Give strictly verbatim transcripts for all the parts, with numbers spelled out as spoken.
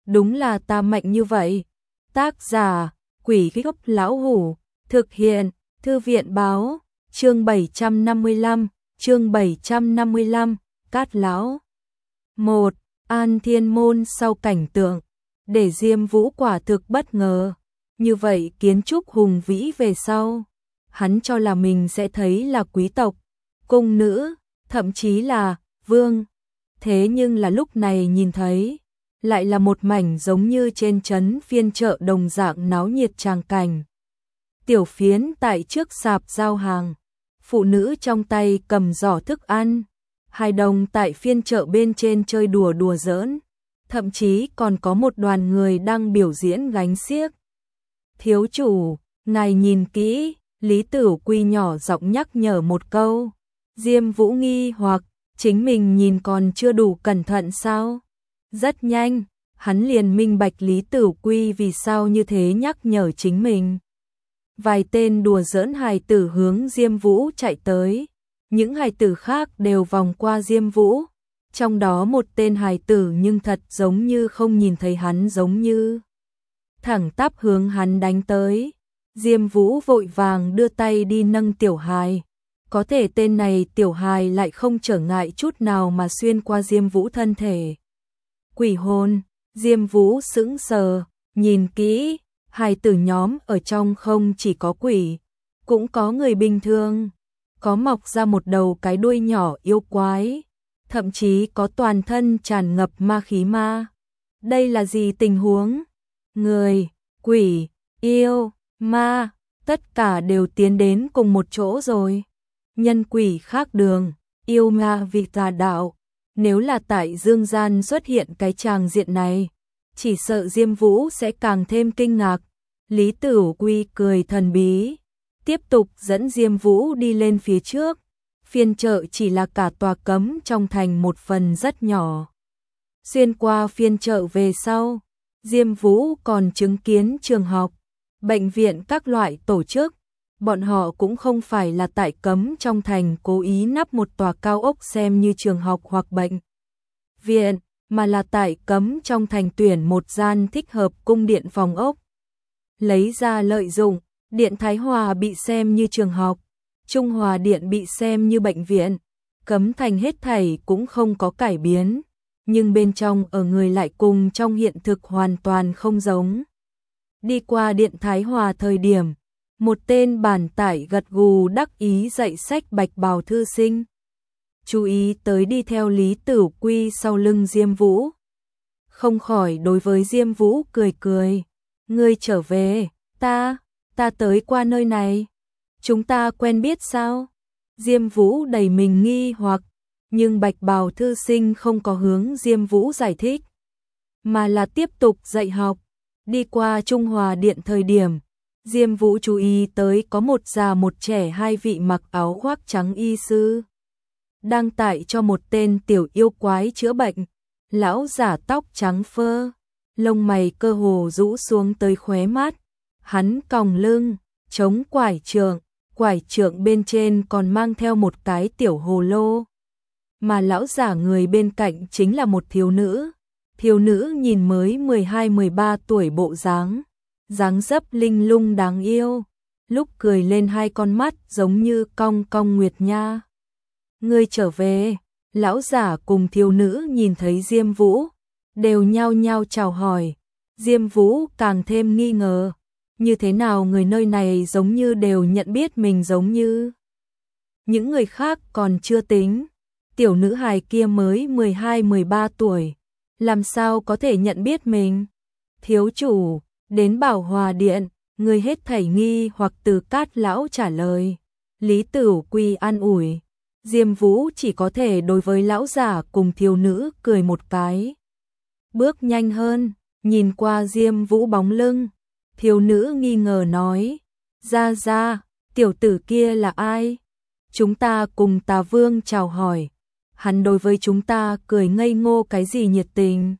đúng là ta mạnh như vậy. Tác giả, Quỷ Gốc Lão Hủ, thực hiện, Thư viện báo, chương bảy trăm năm mươi lăm, chương bảy trăm năm mươi lăm, Cát Lão. một. An Thiên Môn sau cảnh tượng, để Diêm Vũ quả thực bất ngờ. Như vậy kiến trúc hùng vĩ về sau, hắn cho là mình sẽ thấy là quý tộc, cung nữ, thậm chí là vương. Thế nhưng là lúc này nhìn thấy, lại là một mảnh giống như trên trấn phiên chợ đồng dạng náo nhiệt tràng cảnh. Tiểu phiến tại trước sạp giao hàng, phụ nữ trong tay cầm giỏ thức ăn, hài đồng tại phiên chợ bên trên chơi đùa đùa giỡn, thậm chí còn có một đoàn người đang biểu diễn gánh xiếc. Thiếu chủ, ngài nhìn kỹ, Lý Tửu Quy nhỏ giọng nhắc nhở một câu. Diêm Vũ nghi hoặc, chính mình nhìn còn chưa đủ cẩn thận sao? Rất nhanh, hắn liền minh bạch Lý Tửu Quy vì sao như thế nhắc nhở chính mình. Vài tên đùa giỡn hài tử hướng Diêm Vũ chạy tới, những hài tử khác đều vòng qua Diêm Vũ, trong đó một tên hài tử nhưng thật giống như không nhìn thấy hắn giống như thẳng tắp hướng hắn đánh tới. Diêm Vũ vội vàng đưa tay đi nâng tiểu hài, có thể tên này tiểu hài lại không trở ngại chút nào mà xuyên qua Diêm Vũ thân thể. Quỷ hồn, Diêm Vũ sững sờ, nhìn kỹ, hài tử nhóm ở trong không chỉ có quỷ, cũng có người bình thường, có mọc ra một đầu cái đuôi nhỏ yêu quái, thậm chí có toàn thân tràn ngập ma khí ma. Đây là gì tình huống? Người, quỷ, yêu, ma, tất cả đều tiến đến cùng một chỗ rồi. Nhân quỷ khác đường, yêu ma vì tà đạo. Nếu là tại dương gian xuất hiện cái tràng diện này, chỉ sợ Diêm Vũ sẽ càng thêm kinh ngạc. Lý Tửu Quy cười thần bí, tiếp tục dẫn Diêm Vũ đi lên phía trước. Phiên chợ chỉ là cả tòa cấm trong thành một phần rất nhỏ. Xuyên qua phiên chợ về sau, Diêm Vũ còn chứng kiến trường học, bệnh viện các loại tổ chức. Bọn họ cũng không phải là tại cấm trong thành cố ý nắp một tòa cao ốc xem như trường học hoặc bệnh viện, mà là tại cấm trong thành tuyển một gian thích hợp cung điện phòng ốc. Lấy ra lợi dụng, Điện Thái Hòa bị xem như trường học, Trung Hòa Điện bị xem như bệnh viện, cấm thành hết thảy cũng không có cải biến, nhưng bên trong ở người lại cùng trong hiện thực hoàn toàn không giống. Đi qua Điện Thái Hòa thời điểm, một tên bản tải gật gù đắc ý dạy sách bạch bào thư sinh. Chú ý tới đi theo Lý Tửu Quy sau lưng Diêm Vũ. Không khỏi đối với Diêm Vũ cười cười. Ngươi trở về, ta, ta tới qua nơi này. Chúng ta quen biết sao? Diêm Vũ đầy mình nghi hoặc, nhưng bạch bào thư sinh không có hướng Diêm Vũ giải thích, mà là tiếp tục dạy học. Đi qua Trung Hòa Điện thời điểm, Diêm Vũ chú ý tới có một già một trẻ hai vị mặc áo khoác trắng y sư, đang tại cho một tên tiểu yêu quái chữa bệnh. Lão giả tóc trắng phơ, lông mày cơ hồ rũ xuống tới khóe mắt, hắn còng lưng, chống quải trượng, quải trượng bên trên còn mang theo một cái tiểu hồ lô. Mà lão giả người bên cạnh chính là một thiếu nữ, thiếu nữ nhìn mới mười hai mười ba tuổi bộ dáng, dáng dấp linh lung đáng yêu, lúc cười lên hai con mắt giống như cong cong nguyệt nha. Ngươi trở về. Lão giả cùng thiếu nữ nhìn thấy Diêm Vũ, đều nhao nhao chào hỏi. Diêm Vũ càng thêm nghi ngờ, như thế nào người nơi này giống như đều nhận biết mình giống như những người khác còn chưa tính. Tiểu nữ hài kia mới mười hai mười ba tuổi, làm sao có thể nhận biết mình? Thiếu chủ, đến Bảo Hòa Điện, người hết thảy nghi hoặc từ Cát lão trả lời. Lý Tửu Quy an ủi. Diêm Vũ chỉ có thể đối với lão giả cùng thiếu nữ cười một cái. Bước nhanh hơn, nhìn qua Diêm Vũ bóng lưng, thiếu nữ nghi ngờ nói, ra ra, tiểu tử kia là ai? Chúng ta cùng Tà Vương chào hỏi, hắn đối với chúng ta cười ngây ngô cái gì nhiệt tình.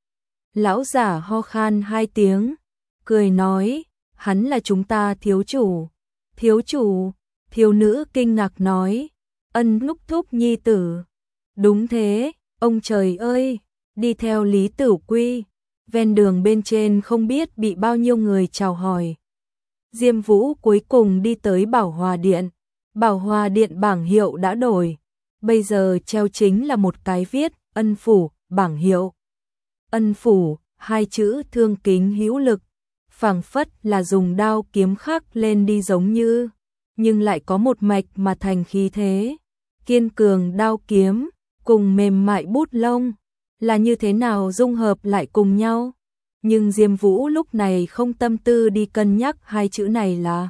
Lão giả ho khan hai tiếng, cười nói, hắn là chúng ta thiếu chủ. Thiếu chủ, thiếu nữ kinh ngạc nói, ân lúc thúc nhi tử. Đúng thế, ông trời ơi, đi theo Lý Tửu Quy, ven đường bên trên không biết bị bao nhiêu người chào hỏi. Diêm Vũ cuối cùng đi tới Bảo Hòa Điện. Bảo Hòa Điện bảng hiệu đã đổi, bây giờ treo chính là một cái viết Ân Phủ, bảng hiệu. Ân Phủ, hai chữ thương kính hữu lực, phảng phất là dùng đao kiếm khắc lên đi giống như, nhưng lại có một mạch mà thành khí thế. Kiên cường đao kiếm, cùng mềm mại bút lông, là như thế nào dung hợp lại cùng nhau. Nhưng Diêm Vũ lúc này không tâm tư đi cân nhắc hai chữ này là.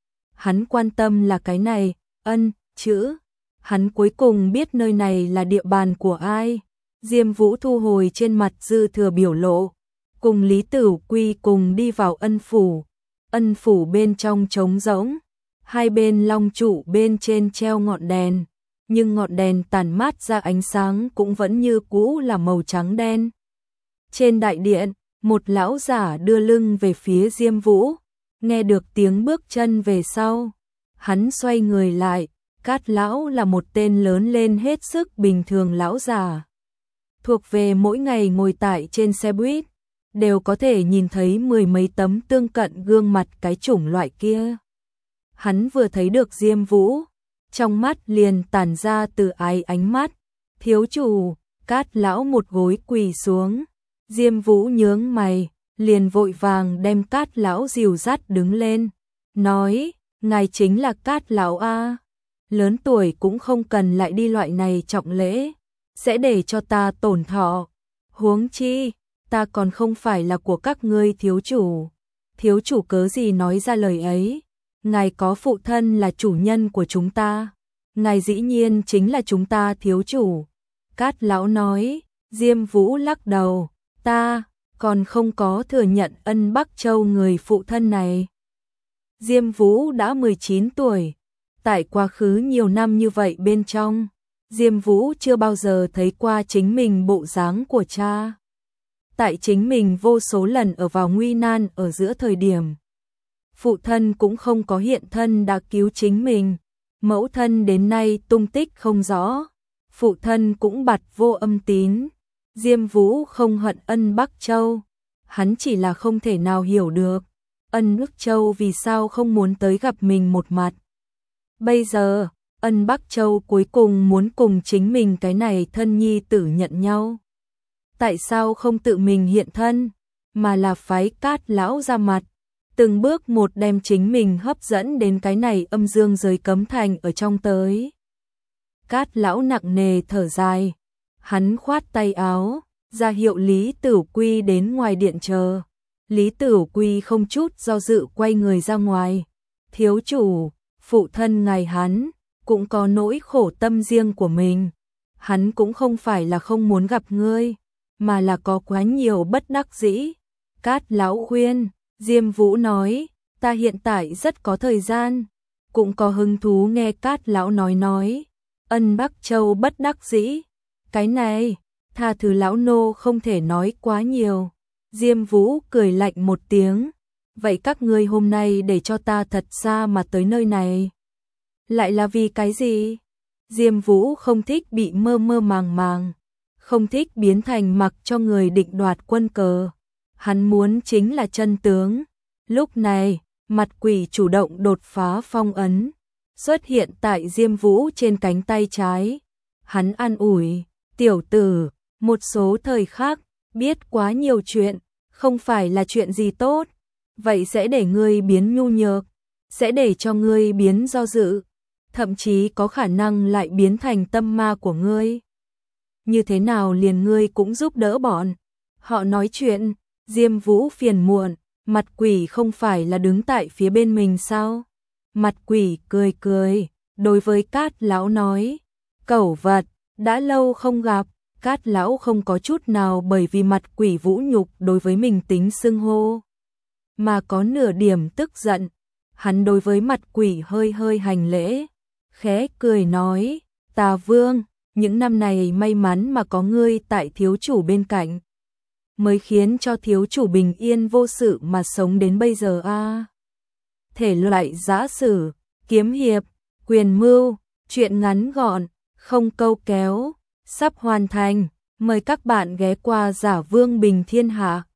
Hắn quan tâm là cái này, ân, chữ. Hắn cuối cùng biết nơi này là địa bàn của ai. Diêm Vũ thu hồi trên mặt dư thừa biểu lộ, cùng Lý Tử Quy cùng đi vào Ân Phủ. Ân Phủ bên trong trống rỗng, hai bên long trụ bên trên treo ngọn đèn, nhưng ngọn đèn tàn mát ra ánh sáng cũng vẫn như cũ là màu trắng đen. Trên đại điện, một lão giả đưa lưng về phía Diêm Vũ, nghe được tiếng bước chân về sau. Hắn xoay người lại, Cát lão là một tên lớn lên hết sức bình thường lão già. Thuộc về mỗi ngày ngồi tại trên xe buýt, đều có thể nhìn thấy mười mấy tấm tương cận gương mặt cái chủng loại kia. Hắn vừa thấy được Diêm Vũ, trong mắt liền tản ra từ ái ánh mắt. Thiếu chủ, Cát lão một gối quỳ xuống. Diêm Vũ nhướng mày, liền vội vàng đem Cát lão dìu dắt đứng lên, nói, ngài chính là Cát lão a, lớn tuổi cũng không cần lại đi loại này trọng lễ, sẽ để cho ta tổn thọ. Huống chi, ta còn không phải là của các ngươi thiếu chủ. Thiếu chủ cớ gì nói ra lời ấy? Ngài có phụ thân là chủ nhân của chúng ta, ngài dĩ nhiên chính là chúng ta thiếu chủ. Cát lão nói. Diêm Vũ lắc đầu, ta còn không có thừa nhận ân Bắc Châu người phụ thân này. Diêm Vũ đã mười chín tuổi, tại quá khứ nhiều năm như vậy bên trong, Diêm Vũ chưa bao giờ thấy qua chính mình bộ dáng của cha. Tại chính mình vô số lần ở vào nguy nan ở giữa thời điểm, phụ thân cũng không có hiện thân đã cứu chính mình, mẫu thân đến nay tung tích không rõ, phụ thân cũng bặt vô âm tín. Diêm Vũ không hận ân Bắc Châu, hắn chỉ là không thể nào hiểu được ân Bắc Châu vì sao không muốn tới gặp mình một mặt. Bây giờ, ân Bắc Châu cuối cùng muốn cùng chính mình cái này thân nhi tử nhận nhau. Tại sao không tự mình hiện thân, mà là phái Cát lão ra mặt, từng bước một đem chính mình hấp dẫn đến cái này âm dương giới cấm thành ở trong tới. Cát lão nặng nề thở dài, hắn khoát tay áo, ra hiệu Lý Tử Quy đến ngoài điện chờ. Lý Tử Quy không chút do dự quay người ra ngoài. Thiếu chủ, phụ thân ngài hắn cũng có nỗi khổ tâm riêng của mình. Hắn cũng không phải là không muốn gặp ngươi, mà là có quá nhiều bất đắc dĩ. Cát lão khuyên. Diêm Vũ nói, ta hiện tại rất có thời gian, cũng có hứng thú nghe Cát lão nói nói. Ân Bắc Châu bất đắc dĩ, cái này, tha thứ lão nô không thể nói quá nhiều. Diêm Vũ cười lạnh một tiếng, vậy các ngươi hôm nay để cho ta thật xa mà tới nơi này, lại là vì cái gì? Diêm Vũ không thích bị mơ mơ màng màng, không thích biến thành mặc cho người định đoạt quân cờ. Hắn muốn chính là chân tướng. Lúc này, mặt quỷ chủ động đột phá phong ấn, xuất hiện tại Diêm Vũ trên cánh tay trái. Hắn an ủi, tiểu tử, một số thời khắc, biết quá nhiều chuyện, không phải là chuyện gì tốt. Vậy sẽ để ngươi biến nhu nhược, sẽ để cho ngươi biến do dự, thậm chí có khả năng lại biến thành tâm ma của ngươi. Như thế nào liền ngươi cũng giúp đỡ bọn họ nói chuyện. Diêm Vũ phiền muộn, mặt quỷ không phải là đứng tại phía bên mình sao? Mặt quỷ cười cười, đối với Cát lão nói, cẩu vật, đã lâu không gặp. Cát lão không có chút nào bởi vì mặt quỷ vũ nhục đối với mình tính xưng hô, mà có nửa điểm tức giận. Hắn đối với mặt quỷ hơi hơi hành lễ, khẽ cười nói, Tà Vương, những năm này may mắn mà có ngươi tại thiếu chủ bên cạnh, mới khiến cho thiếu chủ bình yên vô sự mà sống đến bây giờ a. À, thể loại giã sử, kiếm hiệp, quyền mưu, truyện ngắn gọn, không câu kéo, sắp hoàn thành. Mời các bạn ghé qua Giả Vương Bình Thiên Hạ.